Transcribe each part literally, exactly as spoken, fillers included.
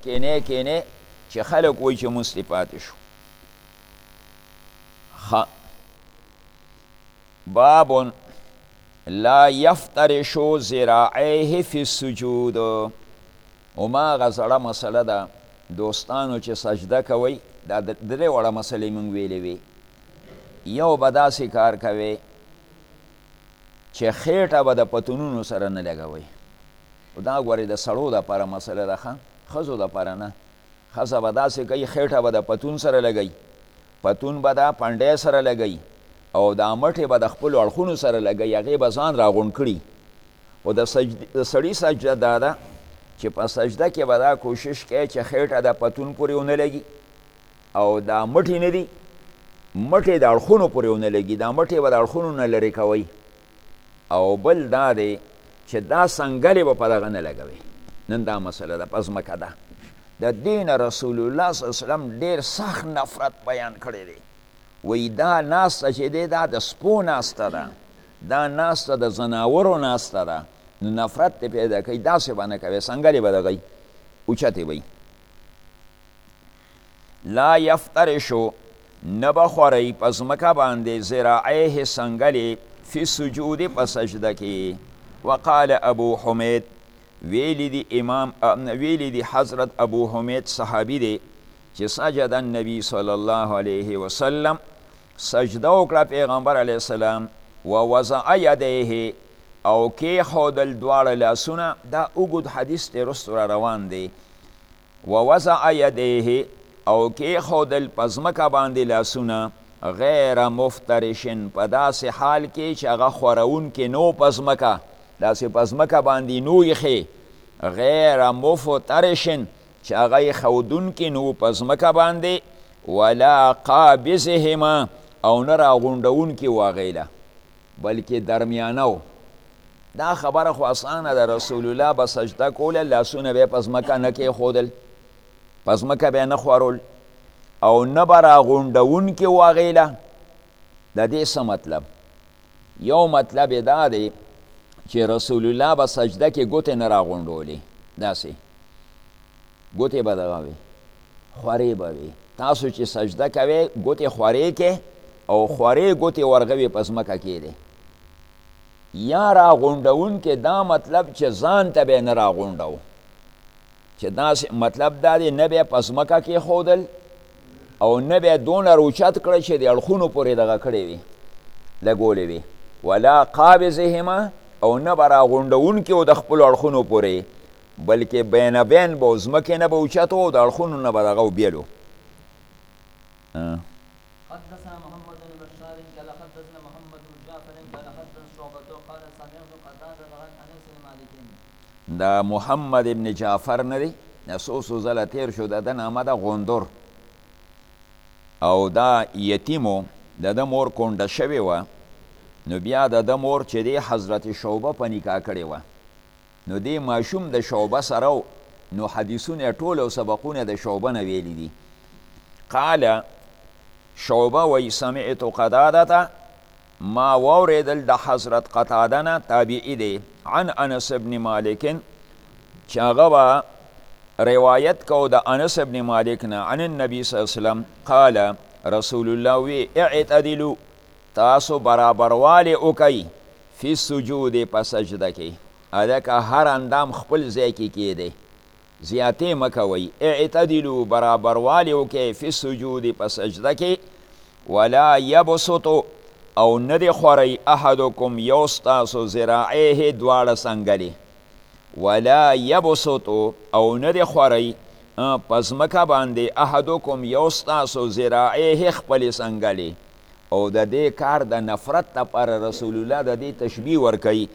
کینې کینې چې خلک وایي چې مونځ پاتې شو. باب لا یفترشو ذراعیه فی السجود. هماغه زړه مسله ده دوستانو چې سجده کوئ، دا درې وړه مسلې موږ ویلې وې. یو به داسې کار کوئ چې خېټه به د پتونونو سره نه لګوئ. دا ګورې د سړو دپاره مسله ده، ښه ښځو دپاره نه. ښځه به داسې کوي خېټه به د پتون سره لګوي، پتون به د پنډۍ سره لګوي او دا مټې به د خپلو اړخونو سره لګوي، هغې به ځان راغونډ کړي. خو د سړي سجده دا ده چې په سجده کې به دا کوشش کوي چې خېټه د پتون پورې ونه لګي او دا مټې نه دي، مټې د اړخونو پورې ونه لګي، دا مټې به د اړخونو نه لرې کوئ. او بل دا دی چې دا سنګلې به په دغه نه لګوي. نن دا مسله ده، په ځمکه ده. د دې نه رسول الله صلی الله علیه وسلم ډېر سخت نفرت بیان کړی دی. وایي دا ناسته چې دی دا د سپو ناسته ده، دا ناسته د ځناورو ناسته ده، نو نفرت دې پیدا کوي. داسې به نه کوي، سنګلې به دغوی اوچتې وی. لا یفترشو نه به خورئ په ځمکه باندې ذراعیه سنګلې فی سجود په سجده کې. وقال ابو حمید ویلی دی امام ویلی دی حضرت ابو حمید صحابی دی چې سجد النبی صلی الله علیه وسلم سجده وکړه پیغمبر علیه السلام و وضع یدیه او کېښودل دواړه لاسونه. دا اوږد حدیث دی رستو را روان دی. و وضع یدیه او کېښودل په ځمکه باندې لاسونه غیر مفترشن په داسې حال کې چې هغه خورونکې نو په ځمکه، داسې په ځمکه باندې نو ایښې، غیر مفترشن چې هغه یې ښودونکې نو په ځمکه باندې، ولا قابضهما او نه راغونډونکې و هغې له، بلکې درمیانه و. دا خبره خو اسانه ده، رسول الله به سجده کوله، لاسونه به یې په ځمکه نه کېښودل، په ځمکه به یې نه خورول او نه به راغونډونکې و هغې له. د دې څه مطلب؟ یو مطلب یې دا دی چې رسول الله به سجده کې ګوتې نه راغونډولې، داسې ګوتې به دغه وي، خورې به وي. تاسو چې سجده کوئ ګوتې خورې کې او خورې ګوتې ورغوي په ځمکه کې دی. یا راغونډونکې دا مطلب چې ځان ته به یې نه راغونډو، چې داسې مطلب دا دی نه به یې په ځمکه کېښودل او نه به یې دونه روچت کړی چې د اړخونو پورې دغه کړی وي، لګولې وي. ولا قابضهما او نه به راغونډونکي و د خپلو اړخونو پورې، بلکې بین بین به ځمکې نه به اوچت و او د اړخونو نه به دغه و بیل و. حدثنا محمد بن بشار قال حدثنا محمد بن جعفر قال حدثنا شعبة قال سمعت قتادة عن انس بن مالك. دا محمد ابن جعفر نه دی، څو څو ځله تېر شو، د ده نامه ده غندر او دا یتیمو، د ده مور کونډه شوې وه. نو بیا د ده مور چې دی حضرت شعبه په نکاح کړې وه، نو دی ماشوم د شعبه سره و، نو حدیثونه ټول او سبقونه د شعبه نه ویلي دي. قال شعبه وی سمعت قتادة ما واوریدل د حضرت قتاده نه، تابعی دی، عن انس بن مالک چې هغه به روایت کو د انس بن مالک نه، عن النبي صلی الله علیه وسلم قال رسول الله وی اعتدلوا تاسو برابروالی وکئ فی سجود په سجده کې. هلکه هر اندام خپل ځای کې کیدی، زیاتې مه کوئ. اعتدلوا برابروالی وکئ فی سجود په سجده کې. ولا یبسطو او نه دې خورئ احدکم یو ستاسو ذراعیه دواړه سنګلې. ولا یبسطو او نه دې خورئ په ځمکه باندې احدکم یو ستاسو ذراعیه خپلې سنګلې. او د دې کار د نفرت لپاره رسول الله د دې تشبیه ورکوي.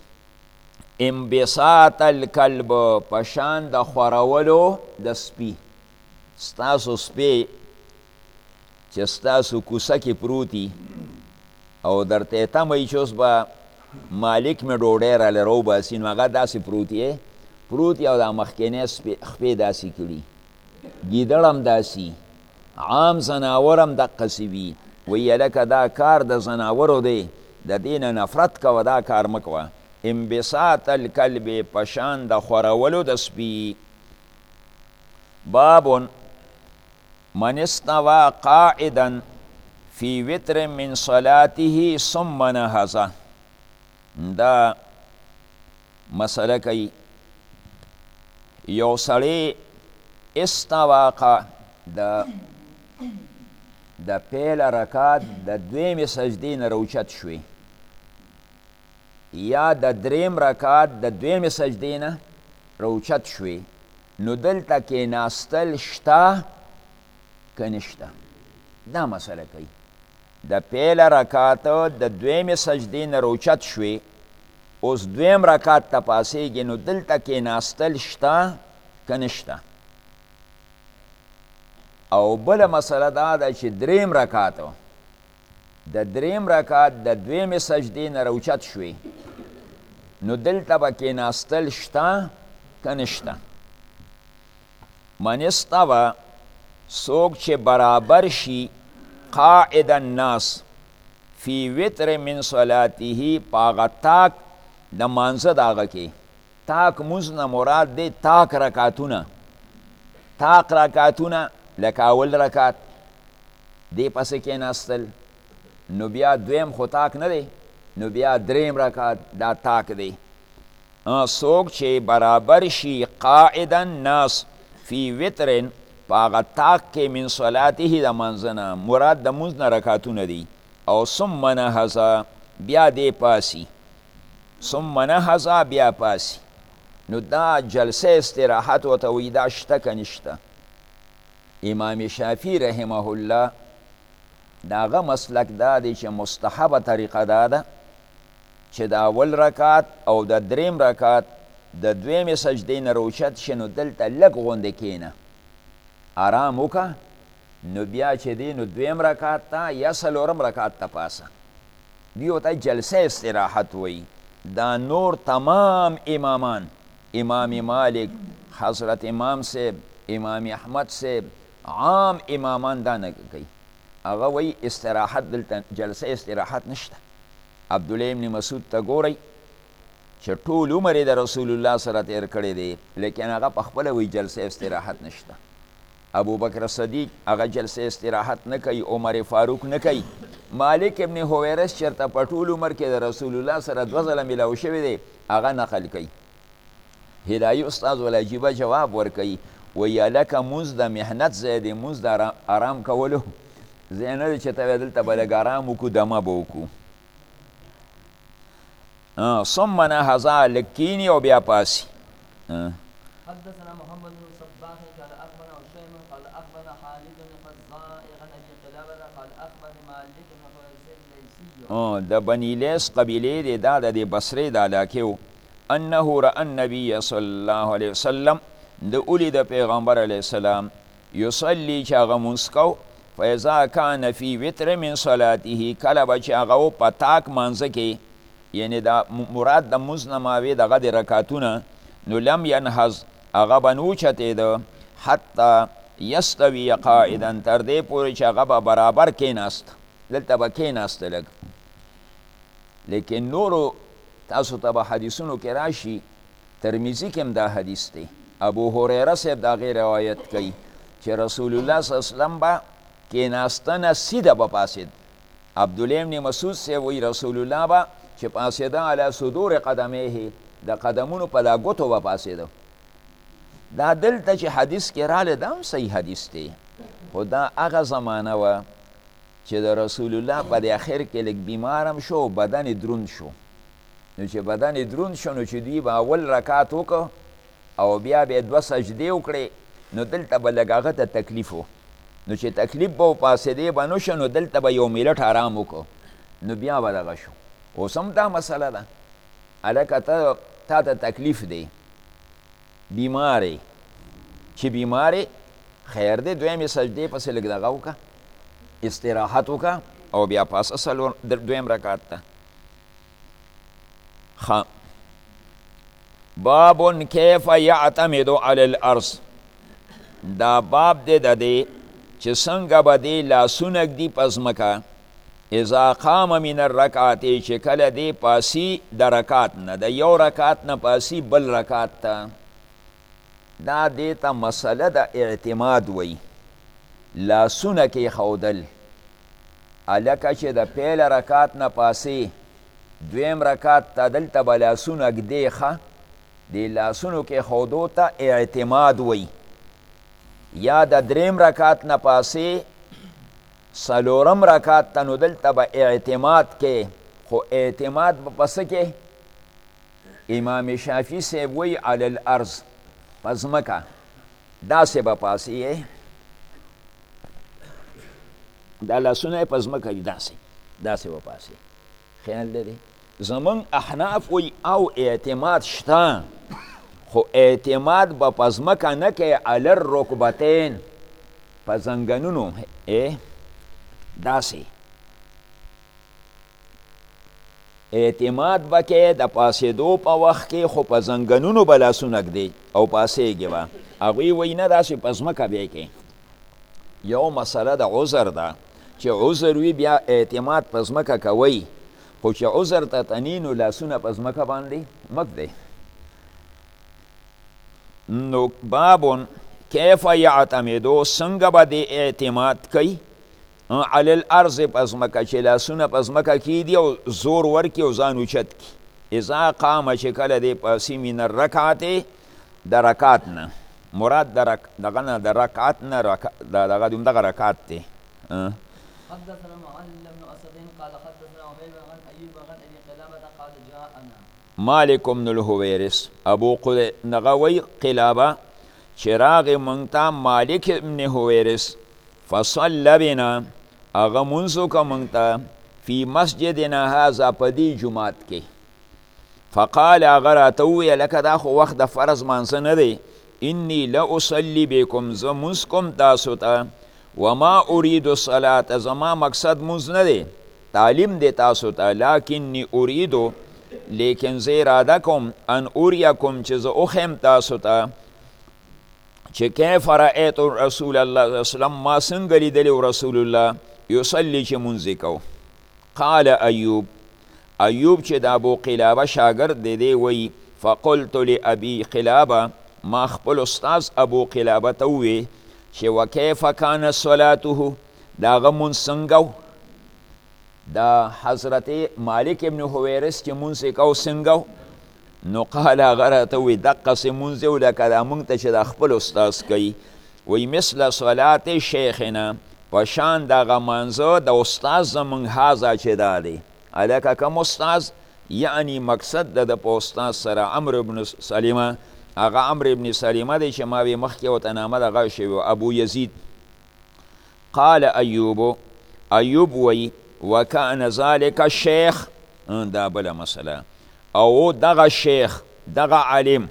انبساط الکلب په شان د خورولو د سپي. ستاسو سپی چې ستاسو کوڅه کې پروتي او درته تمئ چې اوس به مالک مې ډوډۍ راله راوباسي، نو هغه داسې پروتي پروتي او دا مخکینی خپې داسې کړي، ګیدړ هم داسې، عام ځناور هم دقسې وي. وی لکه دا کار د زناورو دی، د دې نه نفرت کوه، دا کار مه کوه. انبساط الکلب په شان د خورولو د سپي. باب من استوى قاعدا فی وتر من صلاته ثم نهض. دا مسئله کوي یو سړی استوا قا د د پیل رکعت د دویمې سجدې نه راوچت شوی یا د دریم رکعت د دویمې سجدې نه راوچت شوی، نو دلته کېناستل شته که نشته؟ دا مسئله کوي. د پیل رکعت د دویمې سجدې نه راوچت شوی، اوس دویم رکعت ته پاسېږي، نو دلته کېناستل شته که نشته؟ او بله مسئله دا ده چې دریم رکعت د دریم رکعت د دویمې سجدې نه راوچت شوی، نو دلته به کېناستل شته که نشته؟ من استوى څوک چې برابر شي قاعد الناس فی وتر من صلاته پاغه تاک د مانزه د هغه کې. تاک مونځ نه مراد دی تاک رکعتونه، تاک رکعتونه لکه اول رکعت دی پسې کېناستل، نو بیا دویم خو تاک نه دی، نو بیا دریم رکعت دا تاک دی. څوک چې برابر شي قاعد الناس فی وترن پاغه تاک کې من صلاته د مانځه نه مراد د مونځ نه رکعتونه دی، او ثم نهض بیا دی پاسی، ثم نهض بیا پاسی، نو دا جلسه استراحت ورته وایي. دا شته که نشته؟ امام شافعي رحمه الله د هغه مسلک دا دی چې مستحبه طریقه دا ده چې د اول رکعت او د دریم رکعت د دویمې سجدې نه راوچت شي، نو دلته لږ غوندې کښېنه، آرام وکړه، نو بیا چې دی نو دویم رکعت ته یا څلورم رکعت ته پاسه. دې ورته جلسه استراحت وایي. دا نور تمام امامان، امام مالک، حضرت امام صاحب، امام احمد صاحب، عام امامان دا نه کوي. هغه وایي استراحت دلته جلسه استراحت نشته. عبدالله ابن مسعود ته ګورئ چې ټول عمر یې د رسول الله سره تیر کړی دی، لیکن هغه پخپله وایي جلسه استراحت نشته. ابو بکر صدیق هغه جلسه استراحت نه کوي، عمر فاروق نه کوي. مالک ابن حویرث چېرته په ټول عمر کې د رسول الله سره دوه ځله میلاو شوی دی، هغه نقل کوي. هدایي استاد ول عجیبه جواب ورکوي، وایي هلکه مونځ د محنت ځای دی، مونځ د آرام کولو ځای نه دی چې ته وایې دلته به لږ آرام وکړو، دمه به وکړو. ثم نهض لږ کښېني او بیا پاسي. حدثنا محمد بن صباح قال اخبرنا هشيم قال اخبرنا خالد بن فضاء عن ابي قلابه قال اخبرني مالك بن حويرث الليثي د بني لیث قبیلې دی، دا د بصرې د علاقې و. انه رأى النبي صلی الله علیه وسلم د اولی د پیغمبر علیه السلام یصلي چې هغه مونځ کو، فاذا کان فی وتر من صلاته کله به چې هغه و په تاک مانځه کې، یعنی دا مراد د مونځ نه ماوې دغه د رکعتونه، نو لم ینهض هغه به نه اوچتېده حتی یستوي قاعدا تر دې پورې چې هغه به برابر کېناست، دلته به کېناسته لږ. لیکن نورو تاسو ته به حدیثونو کې راشي، ترمیزي کې هم دا حدیث دی. ابو هریره صاحب د هغې روایت کوي چې رسول الله صلی الله علیه وسلم به کېناستنه سیده به پاسېد. عبدالله ابن مسعود صاحب وایي رسول الله به چې پاسېده علی صدور قدمیه، د قدمونو په دا ګوتو به پاسېده. دا دلته چې حدیث کې راله دا هم صحیح حدیث دی، خو دا هغه زمانه وه چې د رسول الله په د اخر کې لږ بیمار هم شو، بدن دروند شو. نو چې بدن دروند شو، نو چې دوی به اول رکعت وکړه او بیا به دوه سجدې وکړې، نو دلته به لږ هغه ته تکلیف و. نو چې تکلیف به و پاسېدې به نه شو، نو دلته به یو ملت آرام وکړو، نو بیا به دغه شو. اوس هم دا مسله ده، هلکه ته تا ته تکلیف دی، بیمارې چې بیمارې خیر دی، دویمې سجدې پسې لږ دغه وکړه، استراحت وکړه او بیا پاسه څلور دویم رکعت ته. ښه، باب کیف یعتمد علی الارض. دا باب دی د دې چې څنګه به دی لاسونه ږدي په ځمکه، اذا قام من الرکعت چې کله دی پاسی د رکعت نه، د یو رکعت نه پاسی بل رکعت ته. دا دیتا مسئله د اعتماد وی لاسونه کې خودل الکه چې د پیل رکات نه پاسې دویم رکات ته دلته به لاسونه ږدې ښه د لاسونو کې خودو ته اعتماد وی یا د دریم رکات نه پاسې څلورم رکات ته نو دلته به اعتماد کې خو اعتماد به پس کې امام شافعي صاحب وی علی الارض په ځمکه داسې به پاسې دا لاسونه په ځمکه دي داسې داسې به پاسې خیال لري زمون احناف وی او اعتماد شته خو اعتماد به په ځمکه نه کې علی الرکبتین په زنګنونو داسې اعتماد به کې د پاسېدو په وخت کې خو په زنګنونو به لاسونه ږدي او پاسېږي به هغوی وایي نه داسې په ځمکه بیا کې یو مسله د عذر ده چې عذر وي بیا اعتماد په ځمکه کوئ خو چې عذر ته تني نو لاسونه په ځمکه باندې مږدئ نو بابون کیف یعتمدو څنګه به د اعتماد کوي علی الارض په ځمکه چې لاسونه په ځمکه کیږدي او زور ورکړي او ځان اوچت کړي اذا قام چې کله دی پاسې من الرکعتې د رکعت نه مراد دغه نه د رکعت نه دغه همدغه رکعت دی حدثنا معل بن اسد قال حدثنا وهيب عن ايوب عن ابي قلابه قال جاءنا مالک بن الحویرث ابو نغوی قلابه چراغ منتا مالک ابن حویرث فصل بنا اغا منسو کا منتا فی مسجدنا هذا پدی جماعت کې فقال اغرا توی لکه دا خو وخت د فرض مانسه نه دی انی لا اصلی بكم زمسکم تاسو ته وما اريد الصلاه زما مقصد مز نه دی تعلیم دی تاسو ته لکنی اريد لیکن زه اراده کوم ان اریکم چې زه اخیم تاسو ته چې کیف رأیت رسول الله صلی الله علیه وسلم ما څنګه لیدلی رسول الله یصلی چې مونځ کو قال ایوب ایوب چې د ابو قلابه شاګرد دی دی وی فقلت لابي قلابه ما خپل استاذ ابو قلابه ته وی چې وکیف کان صلاته دا هغه مونځ څنګه دا حضرت مالک ابن حویرث چې مونځ کو څنګه نو قال هغه ته وی دقسې مونځ یو لکه دا مونږ ته چې د خپل استاذ کوي وی مثل صلات شیخنا په شان دغه مانځه د استاذ زمونږ هذا چې دا دی هلکه کوم استاذ یعنی مقصد د په استاذ سره عمرو بن سلیمه هغه عمرو بن سلیمه دی چې ما وی مخکې ورته نامه دغه شوی ابو یزید قال ایوب ایوب وی وکان ذلک الشیخ دا بله مسله او دغه شیخ دغه عالم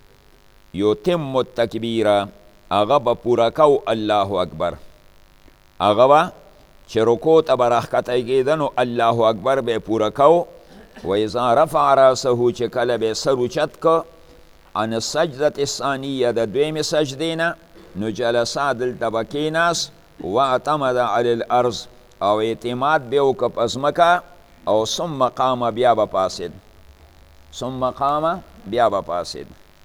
یتم التکبیر هغه به پوره کو الله اکبر هغه به چې رکوع ته به راښکته کېده نو الله اکبر به یې پوره کو و اذا رفع راسه چې کله به یې سر اوچت که عن السجدة الثانیه د دویمې سجدې نه نو جلسه دلته به کېناست واعتمد علی الارض او اعتماد به یې وکړه په ځمکه او ثم قام بیا به پاسېد ثم قام بیا به پاسېد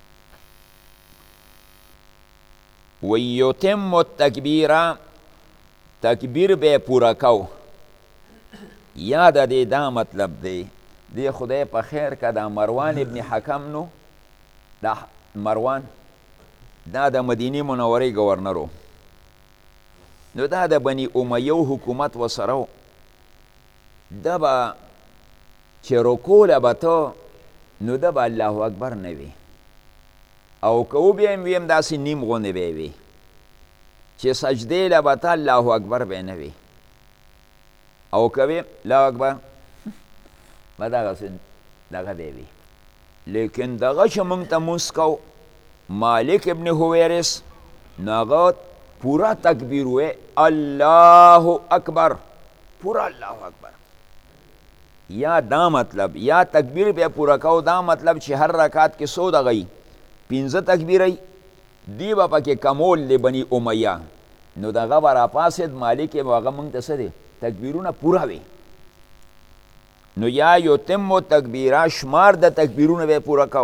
ویتم التکبیر تکبیر به پورا کو یا د دې دا مطلب دی دی خدای په خیر که دا مروان ابن حکم نو دا مروان دا د مدینې منورې گورنرو نو دا د بني امیه حکومت وسره دا به چې رکوع به ته نو ده به الله اکبر نه وي او که وبیم ویم داسې نیم غوندې به وي چې سجدې له به ته الله اکبر به نه وي او که ویم الله اکبر به دغسې دغه به وي لیکن دغه چې موږ ته مونځ کو مالک ابن حویرث نو هغه پورا تکبیر وی الله اکبر پورا الله اکبر یا دا مطلب یا تکبیر بیا پورا کو دا مطلب چې هر رکعت کې څو دغه پنځه تکبیرې دی به پکې کمول دی بني امیه نو دغه به راپاسېد مالک به هغه موږ ته څه دی تکبیرونه پوره وي نو یا یتم تکبیره شمار د تکبیرونه به پوره کو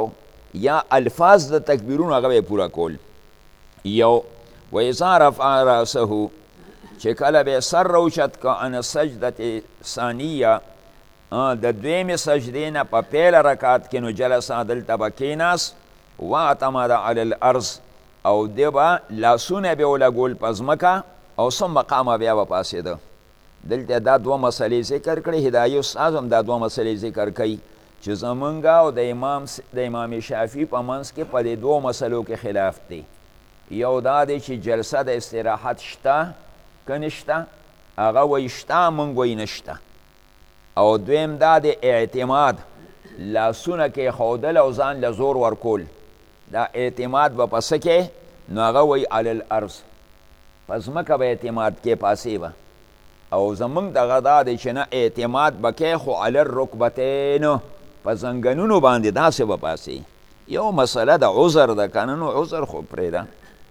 یا الفاظ د تکبیرونو هغه به پوره کول. یو و اذا رفع راسه چې کله به سر روچت که ان سجدة ثانیه د دویمې سجدې نه په پیله رکعت کې نو جلسه دلته به کېناست واعتمد علی الارض او دی به لاسونه به ولګول په ځمکه او ثم قام بیا به پاڅېده. دلته دا دوه مسلې ذکر کړي. هدایي استاذ هم دا دوه مسلې ذکر کوي چې زمونږ او د امام د امام شافعي په منځ کې په دې دوو مسلو کې خلاف دی. یو دا دی چې جلسه د استراحت شته که نشته، هغه وایي شته، موږ وایي نشته. او دویم دا د اعتماد لاسونه کېښودل او ځان له زور ورکول، دا اعتماد به په څه کې نو هغه وایي علی الارض، په ځمکه به اعتماد کې پاسې به. او زمونږ دغه دا دی چې نه اعتماد به کې خو علی الرکبتین په زنګنونو باندې داسې به پاسې. یو مسله د عذر ده که نه، نو عذر خو پرېږده.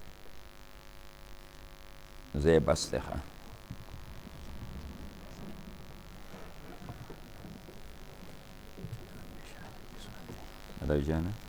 زه بس دی ښه. رجانه